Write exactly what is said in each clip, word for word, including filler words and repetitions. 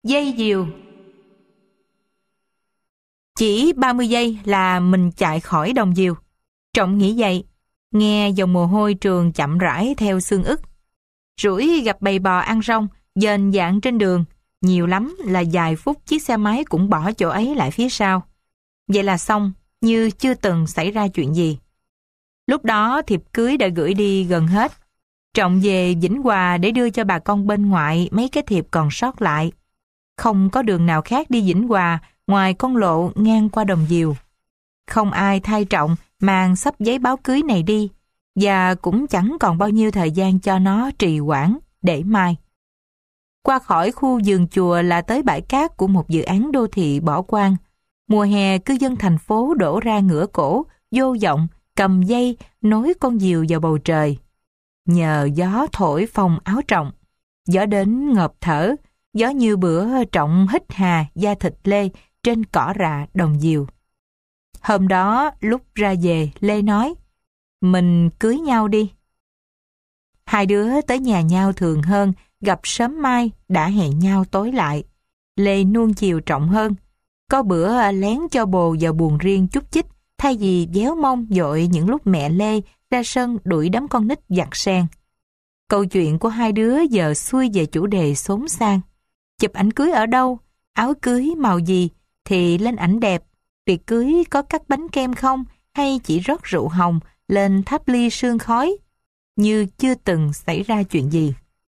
Dây diều. Chỉ ba mươi giây là mình chạy khỏi đồng diều. Trọng nghĩ vậy, nghe dòng mồ hôi trường chậm rãi theo xương ức. Rủi gặp bầy bò ăn rong, dền dạn trên đường, nhiều lắm là vài phút chiếc xe máy cũng bỏ chỗ ấy lại phía sau. Vậy là xong, như chưa từng xảy ra chuyện gì. Lúc đó thiệp cưới đã gửi đi gần hết. Trọng về Vĩnh Hòa để đưa cho bà con bên ngoại mấy cái thiệp còn sót lại. Không có đường nào khác đi Vĩnh Hòa ngoài con lộ ngang qua đồng diều. Không ai thay Trọng mang xấp giấy báo cưới này đi, và cũng chẳng còn bao nhiêu thời gian cho nó trì hoãn để mai. Qua khỏi khu vườn chùa là tới bãi cát của một dự án đô thị bỏ hoang. Mùa hè cư dân thành phố đổ ra ngửa cổ, vô vọng, cầm dây, nối con diều vào bầu trời. Nhờ gió thổi phồng áo Trọng, gió đến ngợp thở, gió như bữa Trọng hít hà da thịt Lê trên cỏ rạ đồng diều. Hôm đó lúc ra về, Lê nói, mình cưới nhau đi. Hai đứa tới nhà nhau thường hơn, gặp sớm mai đã hẹn nhau tối lại. Lê nuông chiều Trọng hơn. Có bữa lén cho bồ vào buồng riêng chút chích, thay vì véo mông dội những lúc mẹ Lê ra sân đuổi đám con nít giặt sen. Câu chuyện của hai đứa giờ xuôi về chủ đề xốn sang. Chụp ảnh cưới ở đâu, áo cưới màu gì, thì lên ảnh đẹp. Tiệc cưới có cắt bánh kem không, hay chỉ rót rượu hồng lên tháp ly sương khói, như chưa từng xảy ra chuyện gì.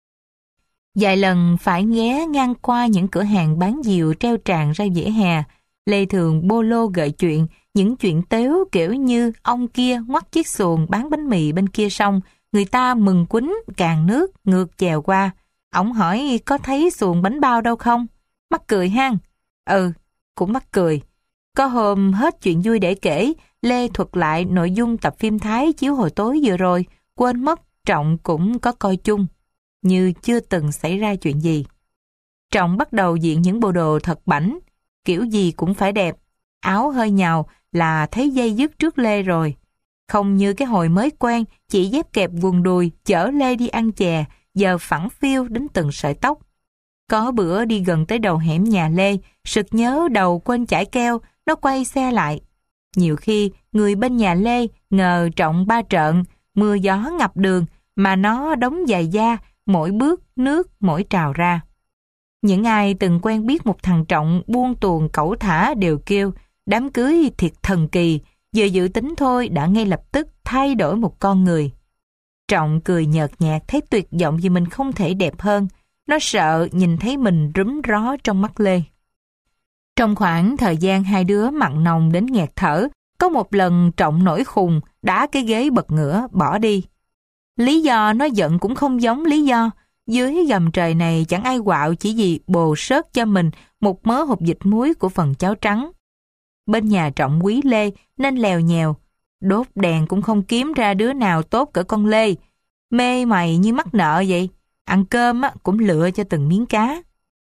Vài lần phải ghé ngang qua những cửa hàng bán diều treo tràn ra vỉa hè, Lê thường bô lô gợi chuyện, những chuyện tếu kiểu như ông kia ngoắt chiếc xuồng bán bánh mì bên kia sông, người ta mừng quýnh càn nước ngược chèo qua. Ổng hỏi có thấy xuồng bánh bao đâu không? Mắc cười hang. Ừ, cũng mắc cười. Có hôm hết chuyện vui để kể, Lê thuật lại nội dung tập phim Thái chiếu hồi tối vừa rồi, quên mất Trọng cũng có coi chung, như chưa từng xảy ra chuyện gì. Trọng bắt đầu diện những bộ đồ thật bảnh, kiểu gì cũng phải đẹp, áo hơi nhàu là thấy dây dứt trước Lê rồi. Không như cái hồi mới quen, chỉ dép kẹp quần đùi chở Lê đi ăn chè, giờ phẳng phiu đến từng sợi tóc. Có bữa đi gần tới đầu hẻm nhà Lê, sực nhớ đầu quên chải keo, nó quay xe lại. Nhiều khi người bên nhà Lê ngờ Trọng ba trợn, mưa gió ngập đường, mà nó đóng giày da, mỗi bước nước mỗi trào ra. Những ai từng quen biết một thằng Trọng buông tuồng cẩu thả đều kêu đám cưới thiệt thần kỳ, vừa dự tính thôi đã ngay lập tức thay đổi một con người. Trọng cười nhợt nhạt thấy tuyệt vọng vì mình không thể đẹp hơn. Nó sợ nhìn thấy mình rúm ró trong mắt Lê. Trong khoảng thời gian hai đứa mặn nồng đến nghẹt thở, có một lần Trọng nổi khùng, đá cái ghế bật ngửa, bỏ đi. Lý do nó giận cũng không giống lý do. Dưới gầm trời này chẳng ai quạo chỉ vì bồ sớt cho mình một mớ hột vịt muối của phần cháo trắng. Bên nhà Trọng quý Lê nên lèo nhèo. Đốt đèn cũng không kiếm ra đứa nào tốt cỡ con Lê. Mê mày như mắc nợ vậy. Ăn cơm á, cũng lựa cho từng miếng cá.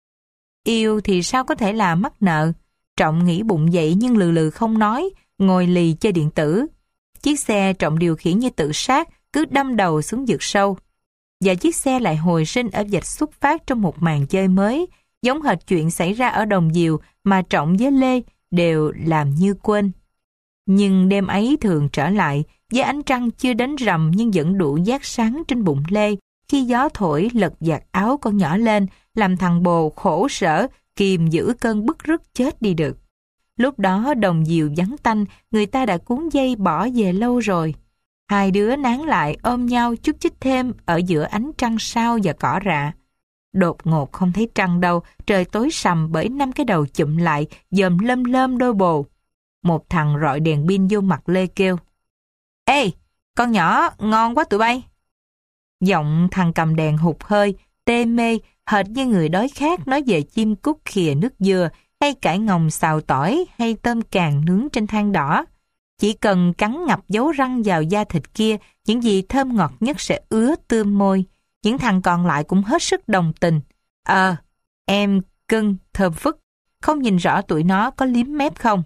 Yêu thì sao có thể là mắc nợ. Trọng nghĩ bụng vậy nhưng lừ lừ không nói, ngồi lì chơi điện tử. Chiếc xe Trọng điều khiển như tự sát, cứ đâm đầu xuống vực sâu. Và chiếc xe lại hồi sinh ở vạch xuất phát trong một màn chơi mới, giống hệt chuyện xảy ra ở đồng diều mà Trọng với Lê đều làm như quên. Nhưng đêm ấy thường trở lại, với ánh trăng chưa đến rằm nhưng vẫn đủ giác sáng trên bụng Lê, khi gió thổi lật giặt áo con nhỏ lên, làm thằng bồ khổ sở, kìm giữ cơn bứt rứt chết đi được. Lúc đó đồng diều vắng tanh, người ta đã cuốn dây bỏ về lâu rồi. Hai đứa nán lại ôm nhau chút chích thêm ở giữa ánh trăng sao và cỏ rạ. Đột ngột không thấy trăng đâu, trời tối sầm bởi năm cái đầu chụm lại, dòm lâm lâm đôi bồ. Một thằng rọi đèn pin vô mặt Lê kêu: Ê, con nhỏ, ngon quá tụi bay. Giọng thằng cầm đèn hụt hơi, tê mê, hệt như người đói khát nói về chim cút khìa nước dừa, hay cải ngồng xào tỏi, hay tôm càng nướng trên than đỏ. Chỉ cần cắn ngập dấu răng vào da thịt kia, những gì thơm ngọt nhất sẽ ứa tươm môi. Những thằng còn lại cũng hết sức đồng tình. Ờ, em cưng, thơm phức. Không nhìn rõ tụi nó có liếm mép không.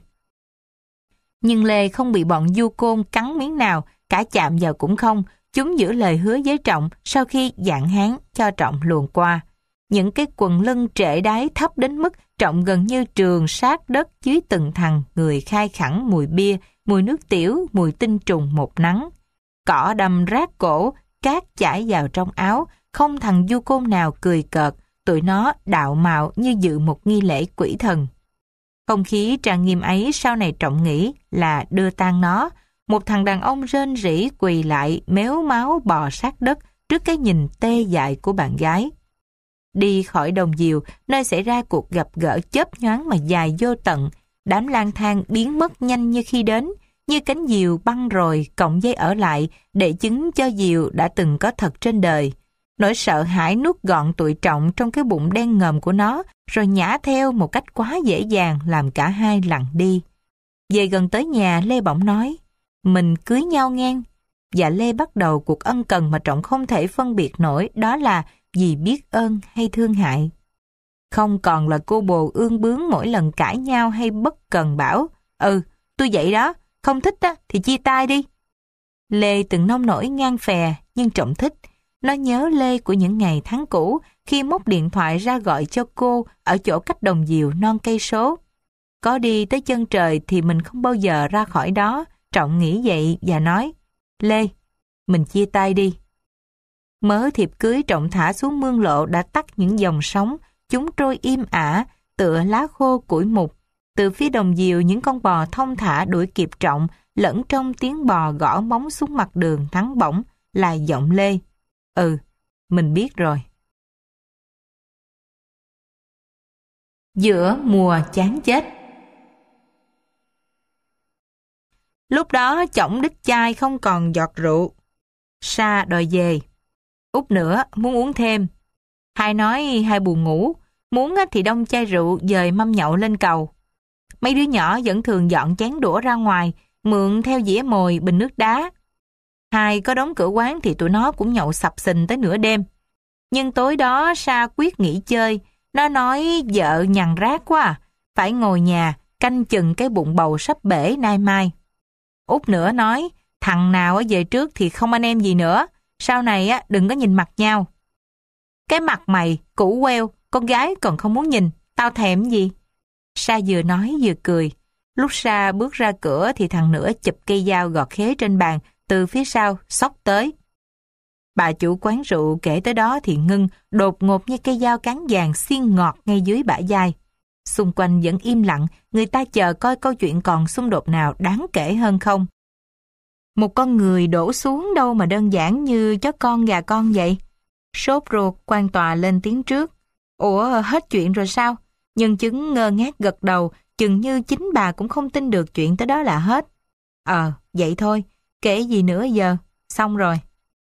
Nhưng Lê không bị bọn du côn cắn miếng nào, cả chạm vào cũng không. Chúng giữ lời hứa với Trọng sau khi dạn hán cho Trọng luồn qua. những cái quần lưng trễ đáy thấp đến mức trọng gần như trường sát đất dưới từng thằng người khai khẳng mùi bia, mùi nước tiểu, mùi tinh trùng một nắng. Cỏ đầm rát cổ, cát chảy vào trong áo, không thằng du côn nào cười cợt, tụi nó đạo mạo như dự một nghi lễ quỷ thần. Không khí trang nghiêm ấy sau này Trọng nghĩ là đưa tang nó. Một thằng đàn ông rên rỉ quỳ lại méo máu bò sát đất trước cái nhìn tê dại của bạn gái. Đi khỏi Đồng Diều, nơi xảy ra cuộc gặp gỡ chớp nhoáng mà dài vô tận, đám lang thang biến mất nhanh như khi đến, như cánh diều băng rồi cọng dây ở lại để chứng cho diều đã từng có thật trên đời. Nỗi sợ hãi nuốt gọn tụi Trọng trong cái bụng đen ngòm của nó, rồi nhả theo một cách quá dễ dàng làm cả hai lặng đi. Về gần tới nhà, Lê bỗng nói, mình cưới nhau ngang. Và Lê bắt đầu cuộc ân cần mà Trọng không thể phân biệt nổi, đó là vì biết ơn hay thương hại. Không còn là cô bồ ương bướng mỗi lần cãi nhau hay bất cần bảo, ừ, tôi vậy đó, không thích á, thì chia tay đi. Lê từng nông nổi ngang phè, nhưng Trọng thích. Nó nhớ Lê của những ngày tháng cũ, khi móc điện thoại ra gọi cho cô ở chỗ cách Đồng Diều non cây số. Có đi tới chân trời thì mình không bao giờ ra khỏi đó. Trọng nghĩ vậy và nói, Lê, mình chia tay đi. Mớ thiệp cưới Trọng thả xuống mương lộ đã tắt những dòng sóng, chúng trôi im ả, tựa lá khô củi mục. Từ phía Đồng Diều, những con bò thong thả đuổi kịp Trọng, lẫn trong tiếng bò gõ móng xuống mặt đường thắng bổng là giọng Lê. Ừ, mình biết rồi. Giữa mùa chán chết. Lúc đó chổng đít chai không còn giọt rượu. Sa đòi về. Út nữa muốn uống thêm. Hai nói hai buồn ngủ, muốn thì đông chai rượu dời mâm nhậu lên cầu. Mấy đứa nhỏ vẫn thường dọn chén đũa ra ngoài, mượn theo dĩa mồi bình nước đá. Hai có đóng cửa quán thì tụi nó cũng nhậu sập sình tới nửa đêm. Nhưng tối đó Sa quyết nghỉ chơi. Nó nói vợ nhằn rác quá à, phải ngồi nhà canh chừng cái bụng bầu sắp bể nay mai. Út nữa nói thằng nào về trước thì không anh em gì nữa, sau này á đừng có nhìn mặt nhau. Cái mặt mày cũ queo, con gái còn không muốn nhìn, tao thèm gì. Sa vừa nói vừa cười. Lúc Sa bước ra cửa thì thằng nữa chụp cây dao gọt khế trên bàn từ phía sau xốc tới. Bà chủ quán rượu kể tới đó thì ngưng, đột ngột như cây dao cán vàng xiên ngọt ngay dưới bả vai. Xung quanh vẫn im lặng, người ta chờ coi câu chuyện còn xung đột nào đáng kể hơn không. Một con người đổ xuống đâu mà đơn giản như chó con gà con vậy. Sốt ruột, quan tòa lên tiếng trước. Ủa, hết chuyện rồi sao? Nhân chứng ngơ ngác gật đầu, chừng như chính bà cũng không tin được chuyện tới đó là hết. Ờ, vậy thôi, kể gì nữa giờ, xong rồi.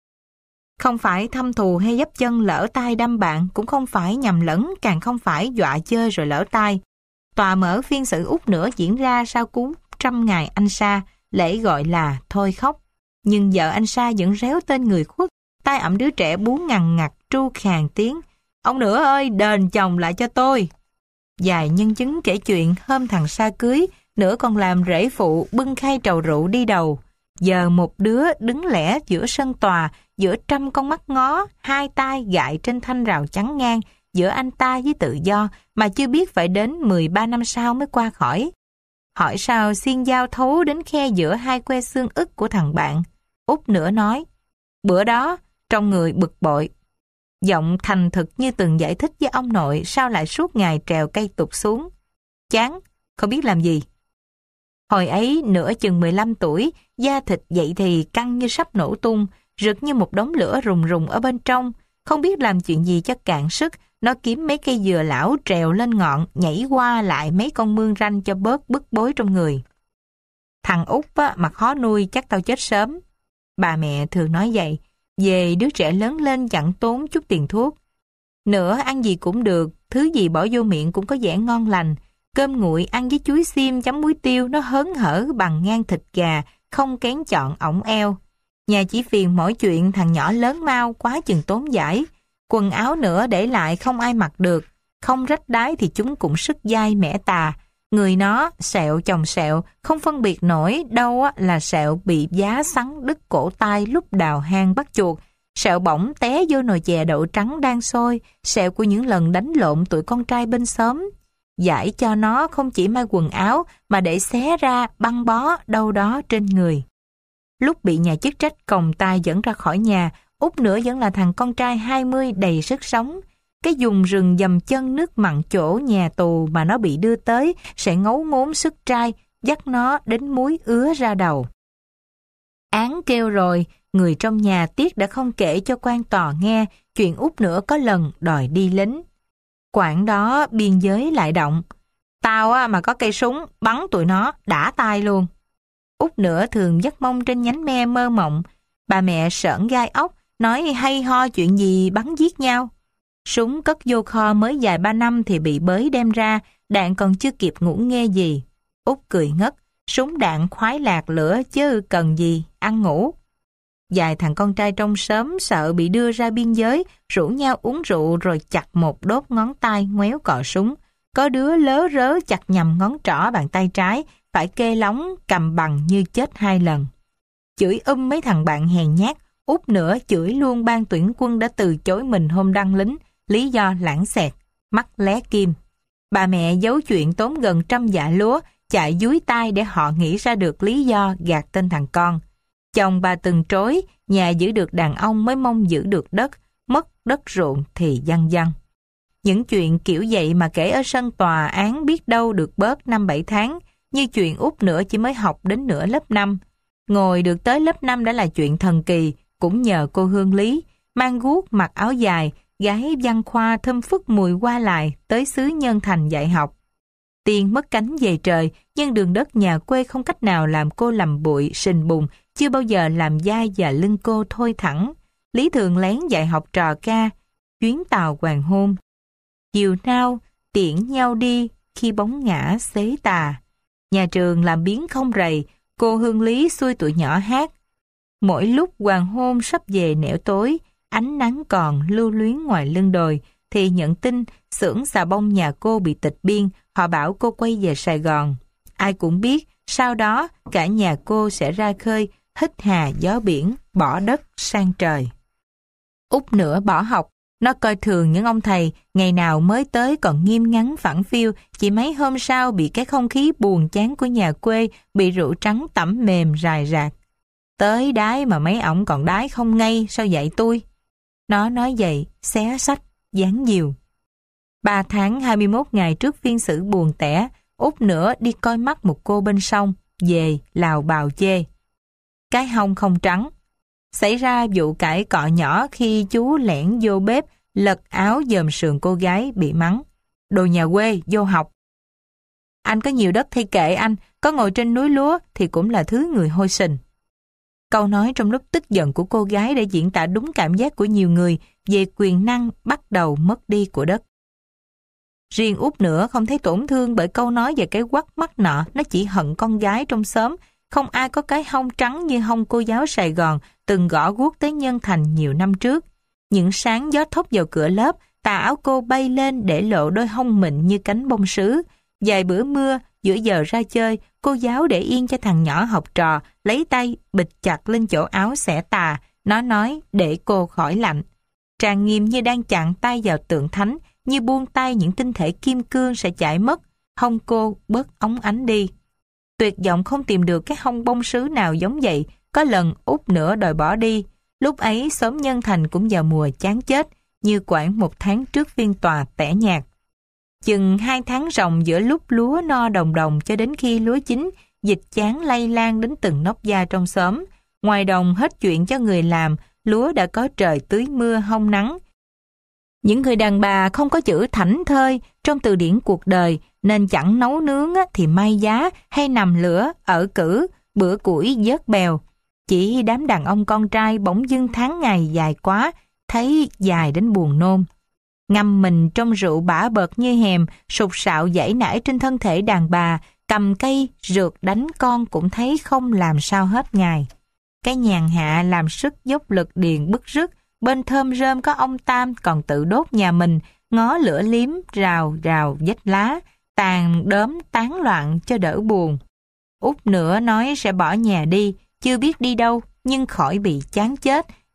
Không phải thâm thù hay dấp chân lỡ tay đâm bạn, cũng không phải nhầm lẫn, càng không phải dọa chơi rồi lỡ tay. Tòa mở phiên xử Út nữa diễn ra sau cú trăm ngày anh Sa, lễ gọi là thôi khóc. Nhưng vợ anh Sa vẫn réo tên người khuất, tay ẵm đứa trẻ bú ngằn ngặt tru khàn tiếng. Ông nữa ơi, đền chồng lại cho tôi. Vài nhân chứng kể chuyện hôm thằng Sa cưới, nữa còn làm rể phụ bưng khay trầu rượu đi đầu. Giờ một đứa đứng lẻ giữa sân tòa, giữa trăm con mắt ngó, hai tay gại trên thanh rào chắn ngang, giữa anh ta với tự do, mà chưa biết phải đến mười ba năm sau mới qua khỏi. Hỏi sao xiên dao thấu đến khe giữa hai que xương ức của thằng bạn. Út nữa nói, bữa đó, trong người bực bội. Giọng thành thực như từng giải thích với ông nội sao lại suốt ngày trèo cây tụt xuống. Chán, không biết làm gì. Hồi ấy nửa chừng mười lăm tuổi, da thịt vậy thì căng như sắp nổ tung, rực như một đống lửa rùng rùng ở bên trong. Không biết làm chuyện gì cho cạn sức, nó kiếm mấy cây dừa lão trèo lên ngọn, nhảy qua lại mấy con mương ranh cho bớt bức bối trong người. Thằng Út á, mà khó nuôi chắc tao chết sớm. Bà mẹ thường nói vậy, về đứa trẻ lớn lên chẳng tốn chút tiền thuốc. Nữa ăn gì cũng được, thứ gì bỏ vô miệng cũng có vẻ ngon lành. Cơm nguội ăn với chuối xiêm chấm muối tiêu nó hớn hở bằng ngang thịt gà, không kén chọn ổng eo. Nhà chỉ phiền mỗi chuyện thằng nhỏ lớn mau quá chừng tốn giải. Quần áo nữa để lại không ai mặc được, không rách đái thì chúng cũng sức dai mẻ tà. Người nó sẹo chồng sẹo, không phân biệt nổi đâu là sẹo bị giá sắn đứt cổ tay lúc đào hang bắt chuột, Sẹo bỗng té vô nồi chè đậu trắng đang sôi, sẹo của những lần đánh lộn tụi con trai bên xóm. Giải cho nó không chỉ may quần áo mà để xé ra băng bó đâu đó trên người. Lúc bị nhà chức trách còng tay dẫn ra khỏi nhà, Út nữa vẫn là thằng con trai hai mươi đầy sức sống. Cái vùng rừng dầm chân nước mặn chỗ nhà tù mà nó bị đưa tới sẽ ngấu ngốn sức trai, dắt nó đến muối ứa ra đầu. Án kêu rồi, người trong nhà tiếc đã không kể cho quan tòa nghe chuyện Út nữa có lần đòi đi lính. Quảng đó biên giới lại động. Tao á, mà có cây súng, bắn tụi nó, đã tay luôn. Út nữa thường dắt mông trên nhánh me mơ mộng. Bà mẹ sởn gai ốc, nói hay ho chuyện gì bắn giết nhau. Súng cất vô kho mới vài ba năm thì bị bới đem ra, đạn còn chưa kịp ngủ nghe gì. Út cười ngất, súng đạn khoái lạc lửa chứ cần gì, ăn ngủ. Vài thằng con trai trong xóm sợ bị đưa ra biên giới, rủ nhau uống rượu rồi chặt một đốt ngón tay ngoéo cò súng. Có đứa lớ rớ chặt nhầm ngón trỏ bàn tay trái, phải kê lóng cầm bằng như chết hai lần. Chửi um mấy thằng bạn hèn nhát, Út nữa chửi luôn ban tuyển quân đã từ chối mình hôm đăng lính, lý do lãng xẹt, mắt lé kim. Bà mẹ giấu chuyện tốn gần trăm dạ lúa, chạy dúi tai để họ nghĩ ra được lý do gạt tên thằng con. Chồng bà từng trối, nhà giữ được đàn ông mới mong giữ được đất, mất đất ruộng thì văng văng. Những chuyện kiểu vậy mà kể ở sân tòa án biết đâu được bớt năm bảy tháng, như chuyện Út nữa chỉ mới học đến nửa lớp năm. Ngồi được tới lớp năm đã là chuyện thần kỳ, cũng nhờ cô Hương Lý, mang guốc mặc áo dài, gái văn khoa thơm phức mùi qua lại tới xứ Nhân Thành dạy học. Tiền mất cánh về trời, nhưng đường đất nhà quê không cách nào làm cô làm bụi, sình bùn, chưa bao giờ làm vai và lưng cô thôi thẳng. Lý thường lén dạy học trò ca, chuyến tàu hoàng hôn. Chiều nao, tiễn nhau đi, khi bóng ngã xế tà. Nhà trường làm biến không rầy, cô Hương Lý xui tụi nhỏ hát. Mỗi lúc hoàng hôn sắp về nẻo tối, ánh nắng còn lưu luyến ngoài lưng đồi, thì nhận tin xưởng xà bông nhà cô bị tịch biên, họ bảo cô quay về Sài Gòn. Ai cũng biết, sau đó cả nhà cô sẽ ra khơi, hít hà gió biển, bỏ đất sang trời. Út nữa bỏ học, nó coi thường những ông thầy, ngày nào mới tới còn nghiêm ngắn phẳng phiu, chỉ mấy hôm sau bị cái không khí buồn chán của nhà quê, bị rượu trắng tẩm mềm rài rạc. Tới đái mà mấy ổng còn đái không ngay, sao dạy tôi? Nó nói vậy, xé sách, dán diều. Ba tháng hai mươi mốt ngày trước phiên xử buồn tẻ, Út nữa đi coi mắt một cô bên sông, về lào bào chê. Cái hông không trắng. Xảy ra vụ cãi cọ nhỏ khi chú lẻn vô bếp, lật áo dòm sườn cô gái bị mắng. Đồ nhà quê, vô học. Anh có nhiều đất thì kệ anh, có ngồi trên núi lúa thì cũng là thứ người hôi sình. Câu nói trong lúc tức giận của cô gái đã diễn tả đúng cảm giác của nhiều người về quyền năng bắt đầu mất đi của đất. Riêng Út nữa không thấy tổn thương bởi câu nói và cái quắt mắt nọ, nó chỉ hận con gái trong xóm. Không ai có cái hông trắng như hông cô giáo Sài Gòn từng gõ guốc tới Nhân Thành nhiều năm trước. Những sáng gió thốc vào cửa lớp, tà áo cô bay lên để lộ đôi hông mịn như cánh bông sứ. Vài bữa mưa, giữa giờ ra chơi, cô giáo để yên cho thằng nhỏ học trò, lấy tay bịch chặt lên chỗ áo xẻ tà. Nó nói để cô khỏi lạnh. Trang nghiêm như đang chạm tay vào tượng thánh, như buông tay những tinh thể kim cương sẽ chảy mất. Hông cô bớt óng ánh đi. Tuyệt vọng không tìm được cái hông bông sứ nào giống vậy. Có lần Út nữa đòi bỏ đi. Lúc ấy xóm Nhân Thành cũng vào mùa chán chết, như khoảng một tháng trước phiên tòa tẻ nhạt. Chừng hai tháng ròng giữa lúc lúa no đồng đồng cho đến khi lúa chín, dịch chán lây lan đến từng nóc gia trong xóm. Ngoài đồng hết chuyện cho người làm, lúa đã có trời tưới mưa hong nắng. Những người đàn bà không có chữ thảnh thơi trong từ điển cuộc đời, nên chẳng nấu nướng thì may giá hay nằm lửa, ở cử, bữa củi vớt bèo. Chỉ đám đàn ông con trai bỗng dưng tháng ngày dài quá, thấy dài đến buồn nôn. Ngâm mình trong rượu bã bợt như hèm, sục sạo dãy nải trên thân thể đàn bà, cầm cây rượt đánh con cũng thấy không làm sao hết ngày. Cái nhàn hạ làm sức dốc lực điền bức rứt, bên thơm rơm có ông Tam còn tự đốt nhà mình, ngó lửa liếm rào rào vách lá, tàn đốm tán loạn cho đỡ buồn. Út nữa nói sẽ bỏ nhà đi, chưa biết đi đâu, nhưng khỏi bị chán chết,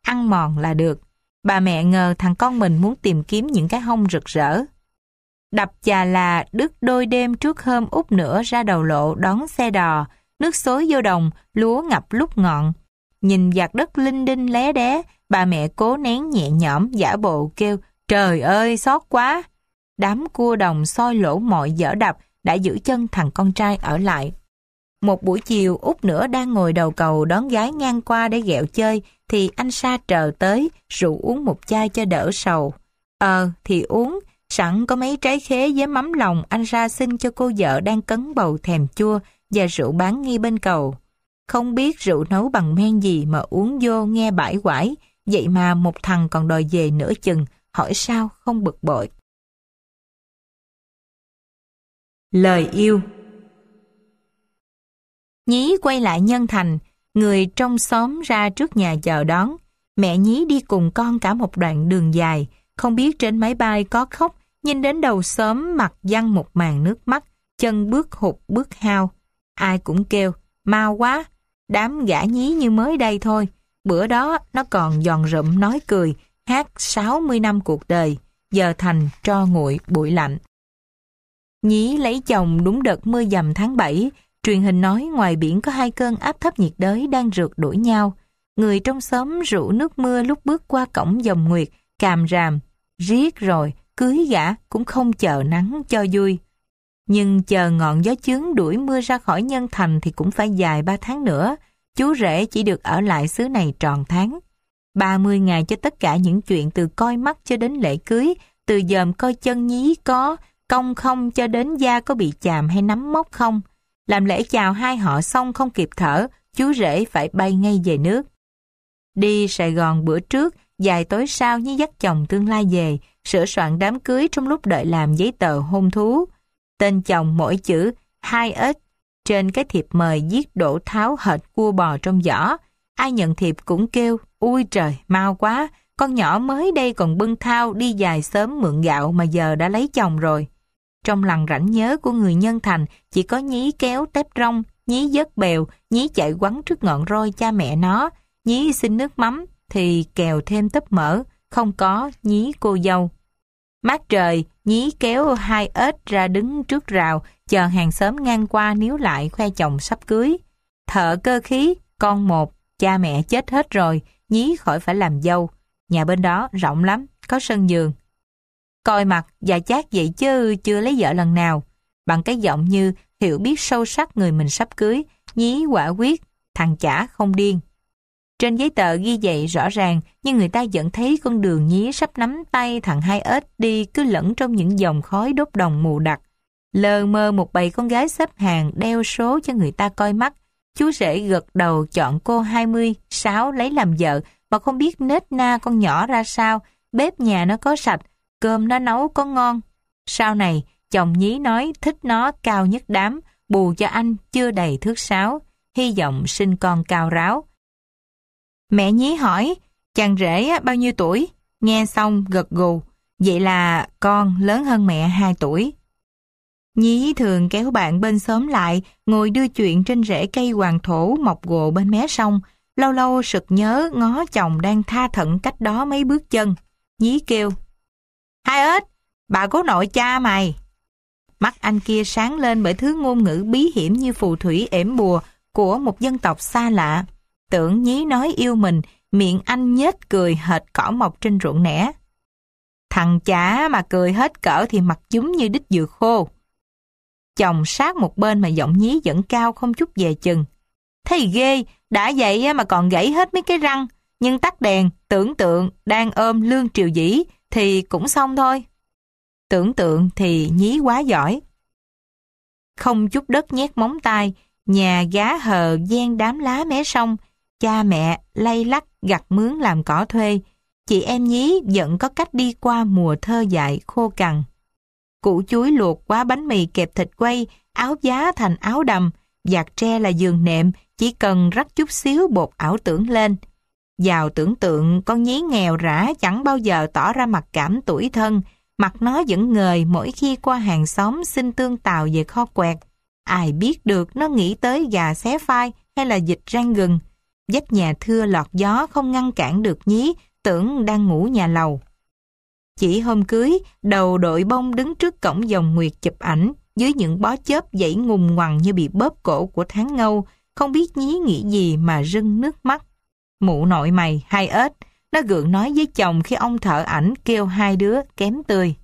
ăn mòn là được. Bà mẹ ngờ thằng con mình muốn tìm kiếm những cái hông rực rỡ. Đập chà là đứt đôi đêm trước hôm út nữa ra đầu lộ đón xe đò, nước xối vô đồng, lúa ngập lúc ngọn. Nhìn vạt đất linh đinh lé đé, bà mẹ cố nén nhẹ nhõm giả bộ kêu, trời ơi xót quá. Đám cua đồng soi lỗ mọi dở đập đã giữ chân thằng con trai ở lại. Một buổi chiều út nữa đang ngồi đầu cầu đón gái ngang qua để ghẹo chơi, thì anh Sa trờ tới, rủ uống một chai cho đỡ sầu. Ờ, thì uống, sẵn có mấy trái khế với mắm lòng anh Sa xin cho cô vợ đang cấn bầu thèm chua và rượu bán ngay bên cầu. Không biết rượu nấu bằng men gì mà uống vô nghe bãi quải, vậy mà một thằng còn đòi về nửa chừng, hỏi sao không bực bội. Lời yêu. Nhí quay lại Nhân Thành, người trong xóm ra trước nhà chờ đón. Mẹ Nhí đi cùng con cả một đoạn đường dài, không biết trên máy bay có khóc, nhìn đến đầu xóm mặt văng một màn nước mắt, chân bước hụt bước hao. Ai cũng kêu, mau quá, đám gã Nhí như mới đây thôi. Bữa đó nó còn giòn rụm nói cười, hát sáu mươi năm cuộc đời, giờ thành tro nguội bụi lạnh. Nhí lấy chồng đúng đợt mưa dầm tháng bảy, truyền hình nói ngoài biển có hai cơn áp thấp nhiệt đới đang rượt đuổi nhau. Người trong xóm rủ nước mưa lúc bước qua cổng dòng nguyệt, càm ràm, riết rồi, cưới gã cũng không chờ nắng cho vui. Nhưng chờ ngọn gió chướng đuổi mưa ra khỏi Nhân Thành thì cũng phải dài ba tháng nữa. Chú rể chỉ được ở lại xứ này tròn tháng. ba mươi ngày cho tất cả những chuyện từ coi mắt cho đến lễ cưới, từ dòm coi chân Nhí có cong không cho đến da có bị chàm hay nắm mốc không. Làm lễ chào hai họ xong không kịp thở, chú rể phải bay ngay về nước. Đi Sài Gòn bữa trước, vài tối sau Nhí dắt chồng tương lai về, sửa soạn đám cưới trong lúc đợi làm giấy tờ hôn thú. Tên chồng mỗi chữ hai ếch, trên cái thiệp mời viết đổ tháo hệt cua bò trong giỏ. Ai nhận thiệp cũng kêu, ui trời, mau quá, con nhỏ mới đây còn bưng thao đi dài sớm mượn gạo mà giờ đã lấy chồng rồi. Trong lằn rảnh nhớ của người Nhân Thành chỉ có Nhí kéo tép rong, Nhí vớt bèo, Nhí chạy quắn trước ngọn roi cha mẹ nó, Nhí xin nước mắm thì kèo thêm tấp mỡ, không có Nhí cô dâu. Mát trời, Nhí kéo hai ếch ra đứng trước rào, chờ hàng xóm ngang qua níu lại khoe chồng sắp cưới. Thợ cơ khí, con một, cha mẹ chết hết rồi, Nhí khỏi phải làm dâu. Nhà bên đó rộng lắm, có sân vườn. Coi mặt và chát vậy chứ chưa lấy vợ lần nào. Bằng cái giọng như hiểu biết sâu sắc người mình sắp cưới, Nhí quả quyết, thằng chả không điên. Trên giấy tờ ghi vậy rõ ràng, nhưng người ta vẫn thấy con đường Nhí sắp nắm tay thằng hai ếch đi cứ lẫn trong những dòng khói đốt đồng mù đặc. Lờ mơ một bầy con gái xếp hàng đeo số cho người ta coi mắt. Chú rể gật đầu chọn cô hai mươi sáu lấy làm vợ mà không biết nết na con nhỏ ra sao, bếp nhà nó có sạch, cơm nó nấu có ngon. Sau này, chồng Nhí nói thích nó cao nhất đám, bù cho anh chưa đầy thước sáu, hy vọng sinh con cao ráo. Mẹ Nhí hỏi, chàng rể bao nhiêu tuổi? Nghe xong gật gù, vậy là con lớn hơn mẹ hai tuổi. Nhí thường kéo bạn bên xóm lại, ngồi đưa chuyện trên rễ cây hoàng thổ mọc gồ bên mé sông, lâu lâu sực nhớ ngó chồng đang tha thận cách đó mấy bước chân. Nhí kêu, hai ếch, bà cố nội cha mày. Mắt anh kia sáng lên bởi thứ ngôn ngữ bí hiểm như phù thủy ẻm bùa của một dân tộc xa lạ. Tưởng Nhí nói yêu mình, miệng anh nhếch cười hệt cỏ mọc trên ruộng nẻ. Thằng chả mà cười hết cỡ thì mặt chúng như đít dừa khô. Chồng sát một bên mà giọng Nhí vẫn cao không chút dè chừng. Thấy ghê, đã vậy mà còn gãy hết mấy cái răng, nhưng tắt đèn, tưởng tượng đang ôm Lương Triều Dĩ thì cũng xong thôi. Tưởng tượng thì Nhí quá giỏi. Không chút đất nhét móng tay, nhà gá hờ gian đám lá mé sông, cha mẹ lay lắc gặt mướn làm cỏ thuê. Chị em Nhí vẫn có cách đi qua mùa thơ dại khô cằn. Củ chuối luộc quá bánh mì kẹp thịt quay, áo giá thành áo đầm, vạt tre là giường nệm, chỉ cần rắc chút xíu bột ảo tưởng lên. Vào tưởng tượng con Nhí nghèo rã chẳng bao giờ tỏ ra mặc cảm tủi thân, mặt nó vẫn ngời mỗi khi qua hàng xóm xin tương tàu về kho quẹt. Ai biết được nó nghĩ tới gà xé phai hay là vịt rang gừng. Vách nhà thưa lọt gió không ngăn cản được nhí, tưởng đang ngủ nhà lầu. Chỉ hôm cưới, đầu đội bông đứng trước cổng dòng nguyệt chụp ảnh, dưới những bó chớp dãy ngùng ngoằng như bị bóp cổ của tháng ngâu, không biết nhí nghĩ gì mà rưng nước mắt. Mụ nội mày, hai ếch, nó gượng nói với chồng khi ông thợ ảnh kêu hai đứa kém tươi.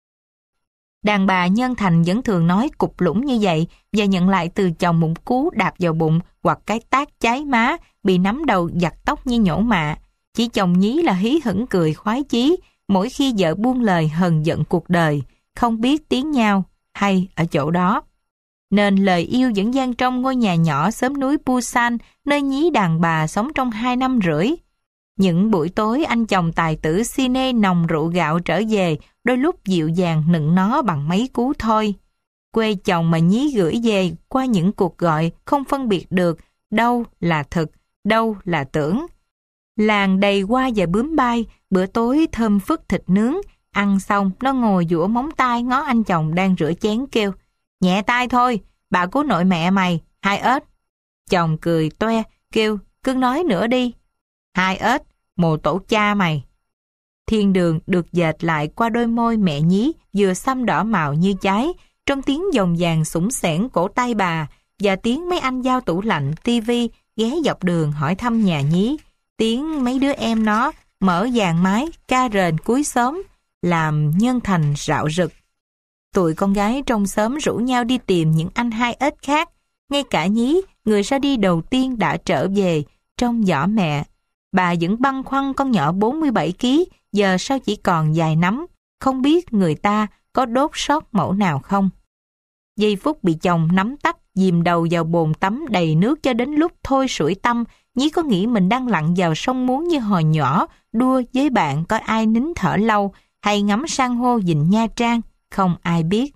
Đàn bà Nhân Thành vẫn thường nói cục lũng như vậy và nhận lại từ chồng một cú đạp vào bụng hoặc cái tát cháy má, bị nắm đầu giặt tóc như nhổ mạ. Chỉ chồng nhí là hí hửng cười khoái chí mỗi khi vợ buông lời hờn giận cuộc đời, không biết tiếng nhau hay ở chỗ đó. Nên lời yêu vẫn vang trong ngôi nhà nhỏ xóm núi Busan, nơi nhí đàn bà sống trong hai năm rưỡi. Những buổi tối anh chồng tài tử cine nồng rượu gạo trở về, đôi lúc dịu dàng nựng nó bằng mấy cú thôi. Quê chồng mà nhí gửi về qua những cuộc gọi không phân biệt được đâu là thực, đâu là tưởng. Làng đầy hoa và bướm bay, bữa tối thơm phức thịt nướng, ăn xong nó ngồi giũa móng tay ngó anh chồng đang rửa chén kêu, nhẹ tay thôi, bà của nội mẹ mày, hai ếch. Chồng cười toe, kêu, cứ nói nữa đi. Hai ếch, mồ tổ cha mày. Thiên đường được dệt lại qua đôi môi mẹ nhí, vừa xăm đỏ màu như cháy, trong tiếng dòng vàng sủng sẻn cổ tay bà, và tiếng mấy anh giao tủ lạnh, tivi ghé dọc đường hỏi thăm nhà nhí, tiếng mấy đứa em nó mở dàn mái, ca rền cuối xóm, làm Nhân Thành rạo rực. Tụi con gái trong xóm rủ nhau đi tìm những anh hai ếch khác, ngay cả nhí, người ra đi đầu tiên đã trở về, trong giỏ mẹ. Bà vẫn băn khoăn con nhỏ bốn mươi bảy ki lô gam, giờ sao chỉ còn vài nắm, không biết người ta có đốt sót mẫu nào không. Giây phút bị chồng nắm tắt, dìm đầu vào bồn tắm đầy nước cho đến lúc thôi sủi tâm, nhí có nghĩ mình đang lặn vào sông Muốn như hồi nhỏ, đua với bạn coi ai nín thở lâu, hay ngắm san hô vịnh Nha Trang, không ai biết.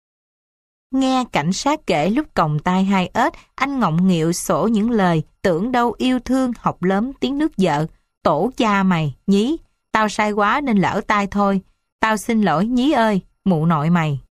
Nghe cảnh sát kể lúc còng tay hai ếch, anh ngọng nghịu sổ những lời, tưởng đâu yêu thương học lớn tiếng nước vợ. Tổ cha mày, nhí, tao sai quá nên lỡ tay thôi. Tao xin lỗi nhí ơi, mụ nội mày.